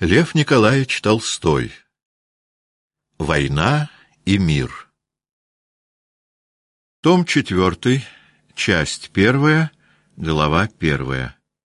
Лев Николаевич Толстой. Война и мир. Том 4, часть 1, глава 1.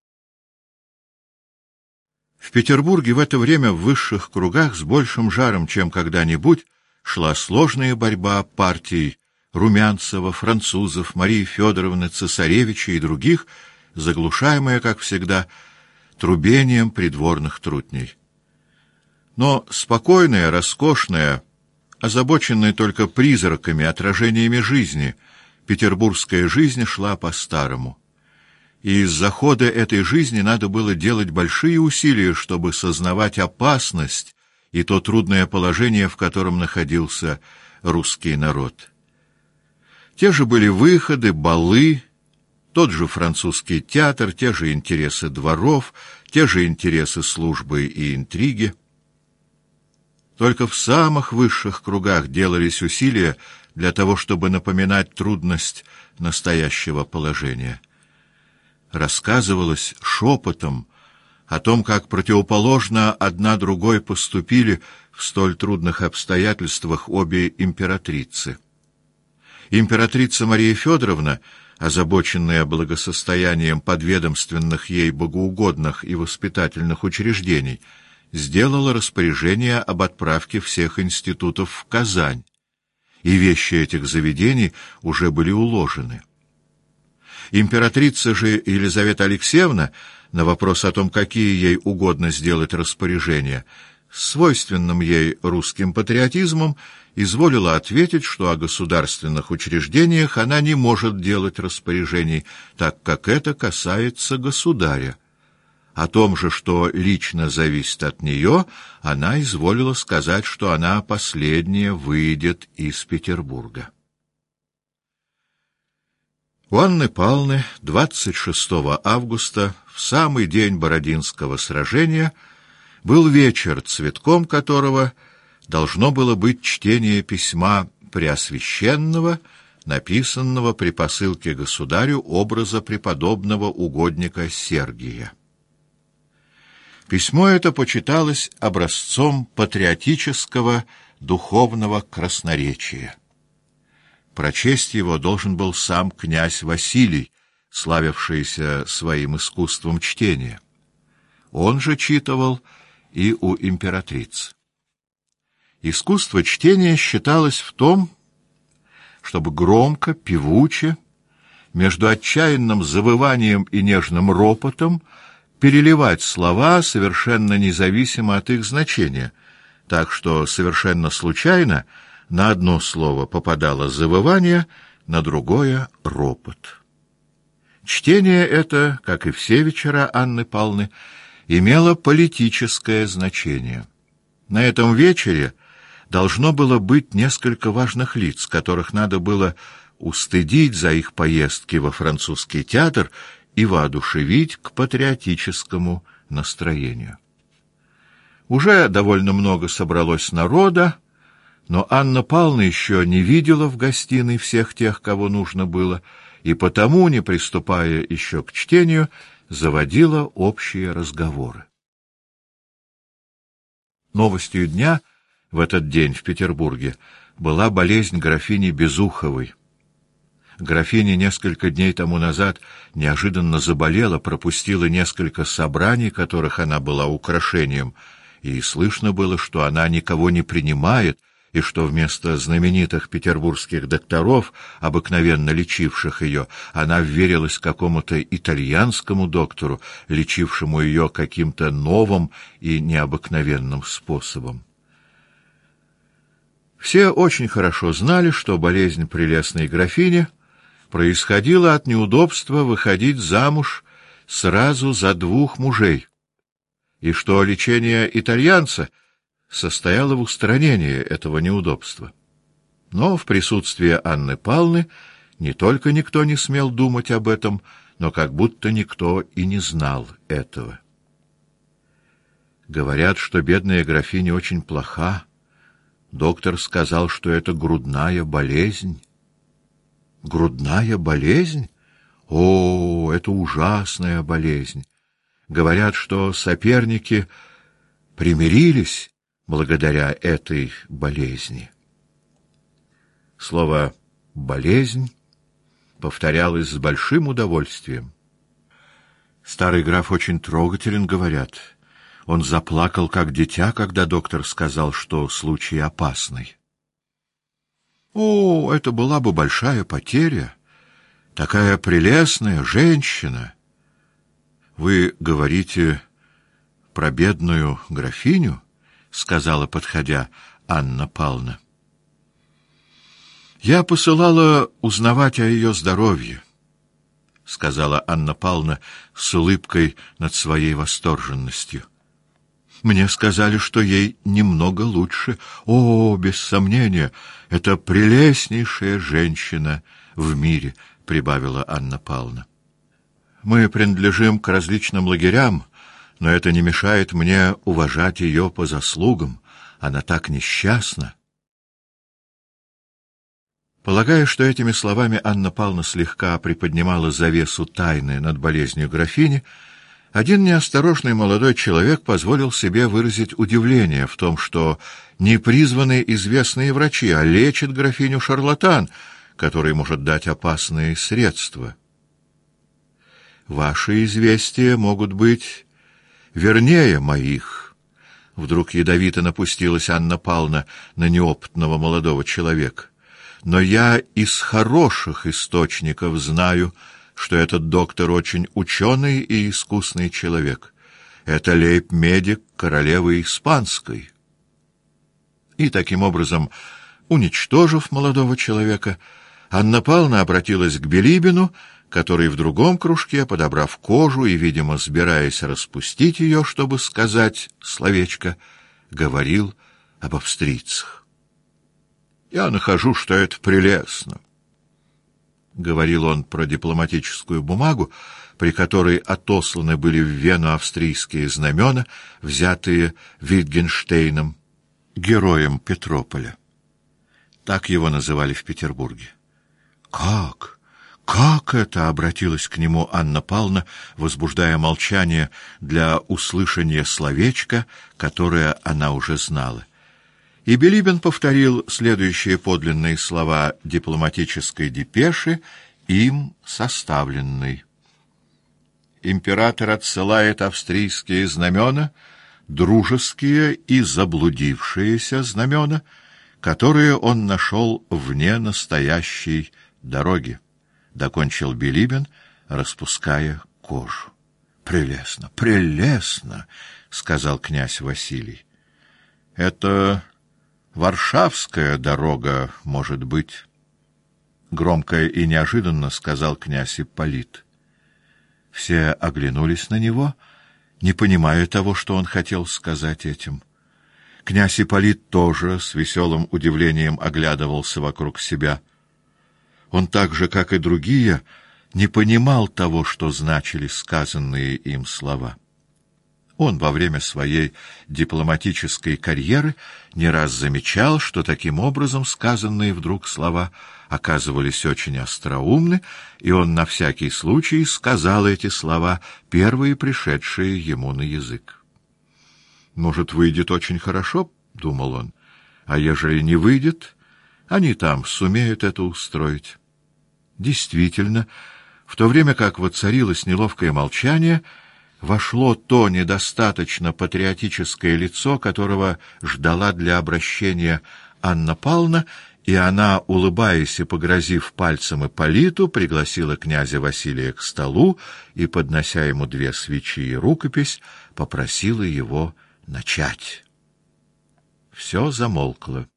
В Петербурге в это время в высших кругах с большим жаром, чем когда-нибудь, шла сложная борьба партий Румянцева, французов, Марии Федоровны, цесаревича и других, заглушаемая, как всегда, трубением придворных трутней. Но спокойная, роскошная, озабоченная только призраками, отражениями жизни, петербургская жизнь шла по-старому. И из-за хода этой жизни надо было делать большие усилия, чтобы сознавать опасность и то трудное положение, в котором находился русский народ. Те же были выходы, балы, тот же французский театр, те же интересы дворов, те же интересы службы и интриги. Только в самых высших кругах делались усилия для того, чтобы напоминать трудность настоящего положения. Рассказывалось шепотом о том, как противоположно одна другой поступили в столь трудных обстоятельствах обе императрицы. Императрица Мария Федоровна, озабоченная благосостоянием подведомственных ей богоугодных и воспитательных учреждений, сделала распоряжение об отправке всех институтов в Казань, и вещи этих заведений уже были уложены. Императрица же Елизавета Алексеевна на вопрос о том, какие ей угодно сделать распоряжения, с свойственным ей русским патриотизмом изволила ответить, что о государственных учреждениях она не может делать распоряжений, так как это касается государя. О том же, что лично зависит от нее, она изволила сказать, что она последняя выйдет из Петербурга. У Анны Павловны 26 августа, в самый день Бородинского сражения, был вечер, цветком которого должно было быть чтение письма Преосвященного, написанного при посылке государю образа преподобного угодника Сергия. Письмо это почиталось образцом патриотического духовного красноречия. Прочесть его должен был сам князь Василий, славившийся своим искусством чтения. Он же читывал и у императрицы. Искусство чтения считалось в том, чтобы громко, певуче, между отчаянным завыванием и нежным ропотом переливать слова совершенно независимо от их значения, так что совершенно случайно на одно слово попадало завывание, на другое — ропот. Чтение это, как и все вечера Анны Павловны, имело политическое значение. На этом вечере должно было быть несколько важных лиц, которых надо было устыдить за их поездки во французский театр и воодушевить к патриотическому настроению. Уже довольно много собралось народа, но Анна Павловна еще не видела в гостиной всех тех, кого нужно было, и потому, не приступая еще к чтению, заводила общие разговоры. Новостью дня в этот день в Петербурге была болезнь графини Безуховой. Графиня несколько дней тому назад неожиданно заболела, пропустила несколько собраний, которых она была украшением, и слышно было, что она никого не принимает, и что вместо знаменитых петербургских докторов, обыкновенно лечивших ее, она вверилась какому-то итальянскому доктору, лечившему ее каким-то новым и необыкновенным способом. Все очень хорошо знали, что болезнь прелестной графини происходило от неудобства выходить замуж сразу за двух мужей, и что лечение итальянца состояло в устранении этого неудобства. Но в присутствии Анны Павловны не только никто не смел думать об этом, но как будто никто и не знал этого. Говорят, что бедная графиня очень плоха. Доктор сказал, что это грудная болезнь. Грудная болезнь? О, это ужасная болезнь. Говорят, что соперники примирились благодаря этой болезни. Слово «болезнь» повторялось с большим удовольствием. Старый граф очень трогателен, говорят. Он заплакал, как дитя, когда доктор сказал, что случай опасный. О, это была бы большая потеря. Такая прелестная женщина. Вы говорите про бедную графиню? Сказала, подходя, Анна Павловна. Я посылала узнавать о ее здоровье, сказала Анна Павловна с улыбкой над своей восторженностью. Мне сказали, что ей немного лучше. О, без сомнения, это прелестнейшая женщина в мире, прибавила Анна Павловна. Мы принадлежим к различным лагерям, но это не мешает мне уважать ее по заслугам. Она так несчастна. Полагая, что этими словами Анна Павловна слегка приподнимала завесу тайны над болезнью графини, один неосторожный молодой человек позволил себе выразить удивление в том, что не призваны известные врачи, а лечит графиню шарлатан, который может дать опасные средства. Ваши известия могут быть вернее моих. Вдруг ядовито напустилась Анна Павловна на неопытного молодого человека. Но я из хороших источников знаю, что этот доктор очень ученый и искусный человек. Это лейб-медик королевы Испанской. И таким образом, уничтожив молодого человека, Анна Павловна обратилась к Билибину, который в другом кружке, подобрав кожу и, видимо, сбираясь распустить ее, чтобы сказать словечко, говорил об австрийцах. «Я нахожу, что это прелестно», — говорил он про дипломатическую бумагу, при которой отосланы были в Вену австрийские знамена, взятые Витгенштейном, героем Петрополя. Так его называли в Петербурге. «Как? Как это?» — обратилась к нему Анна Павловна, возбуждая молчание для услышания словечка, которое она уже знала. И Билибин повторил следующие подлинные слова дипломатической депеши, им составленной. Император отсылает австрийские знамена, дружеские и заблудившиеся знамена, которые он нашел вне настоящей дороги, докончил Билибин, распуская кожу. Прелестно, прелестно, сказал князь Василий. Это Варшавская дорога, может быть, громко и неожиданно сказал князь Ипполит. Все оглянулись на него, не понимая того, что он хотел сказать этим. Князь Ипполит тоже с веселым удивлением оглядывался вокруг себя. Он так же, как и другие, не понимал того, что значили сказанные им слова. Он во время своей дипломатической карьеры не раз замечал, что таким образом сказанные вдруг слова оказывались очень остроумны, и он на всякий случай сказал эти слова, первые пришедшие ему на язык. «Может, выйдет очень хорошо?» — думал он. «А ежели не выйдет, они там сумеют это устроить». Действительно, в то время как воцарилось неловкое молчание, вошло то недостаточно патриотическое лицо, которого ждала для обращения Анна Павловна, и она, улыбаясь и погрозив пальцем Ипполиту, пригласила князя Василия к столу и, поднося ему 2 свечи и рукопись, попросила его начать. Все замолкло.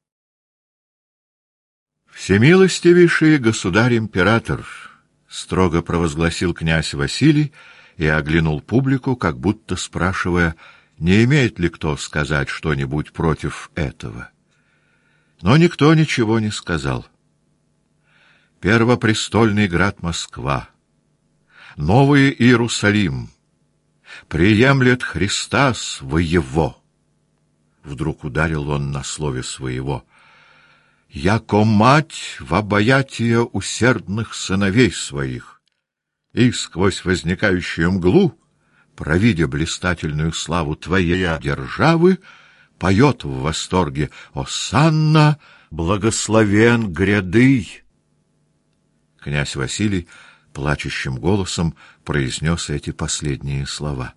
«Всемилостивейший государь-император», — строго провозгласил князь Василий, и оглянул публику, как будто спрашивая, не имеет ли кто сказать что-нибудь против этого. Но никто ничего не сказал. Первопрестольный град Москва, Новый Иерусалим, приемлет Христа своего. Вдруг ударил он на слове своего. Яко мать в обаятие усердных сыновей своих. И сквозь возникающую мглу провидя блистательную славу твоей державы, поет в восторге: «Осанна, благословен гряды!» Князь Василий плачущим голосом произнес эти последние слова.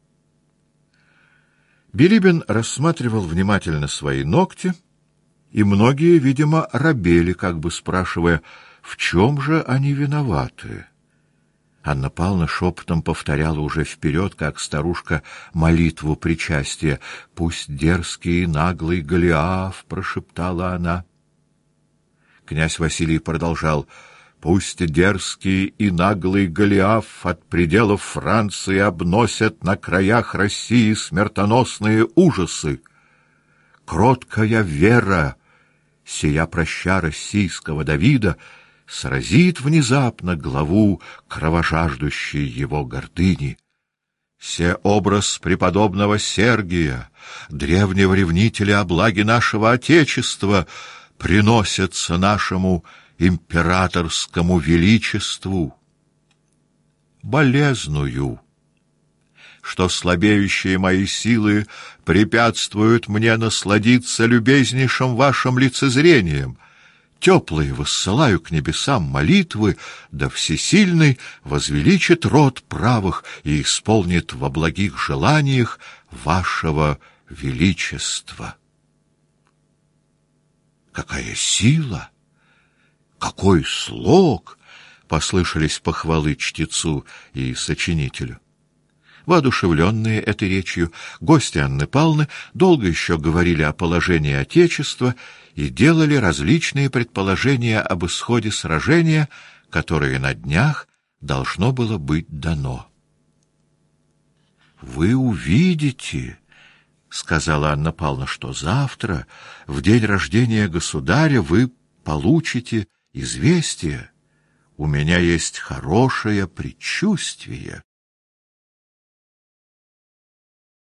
Билибин рассматривал внимательно свои ногти, и многие, видимо, робели, как бы спрашивая, в чем же они виноваты. Анна Павловна шепотом повторяла уже вперед, как старушка, молитву причастия. «Пусть дерзкий и наглый Голиаф», — прошептала она. Князь Василий продолжал: «Пусть дерзкий и наглый Голиаф от пределов Франции обносят на краях России смертоносные ужасы. Кроткая вера, сия проща российского Давида, сразит внезапно главу кровожаждущей его гордыни. Се образ преподобного Сергия, древнего ревнителя о благе нашего Отечества, приносятся нашему императорскому величеству. Болезную, что слабеющие мои силы препятствуют мне насладиться любезнейшим вашим лицезрением, теплые воссылаю к небесам молитвы, да всесильный возвеличит род правых и исполнит во благих желаниях вашего величества». «Какая сила! Какой слог!» — послышались похвалы чтецу и сочинителю. Воодушевленные этой речью, гости Анны Павловны долго еще говорили о положении Отечества и делали различные предположения об исходе сражения, которое на днях должно было быть дано. «Вы увидите, — сказала Анна Павловна, — что завтра, в день рождения государя, вы получите известие. У меня есть хорошее предчувствие».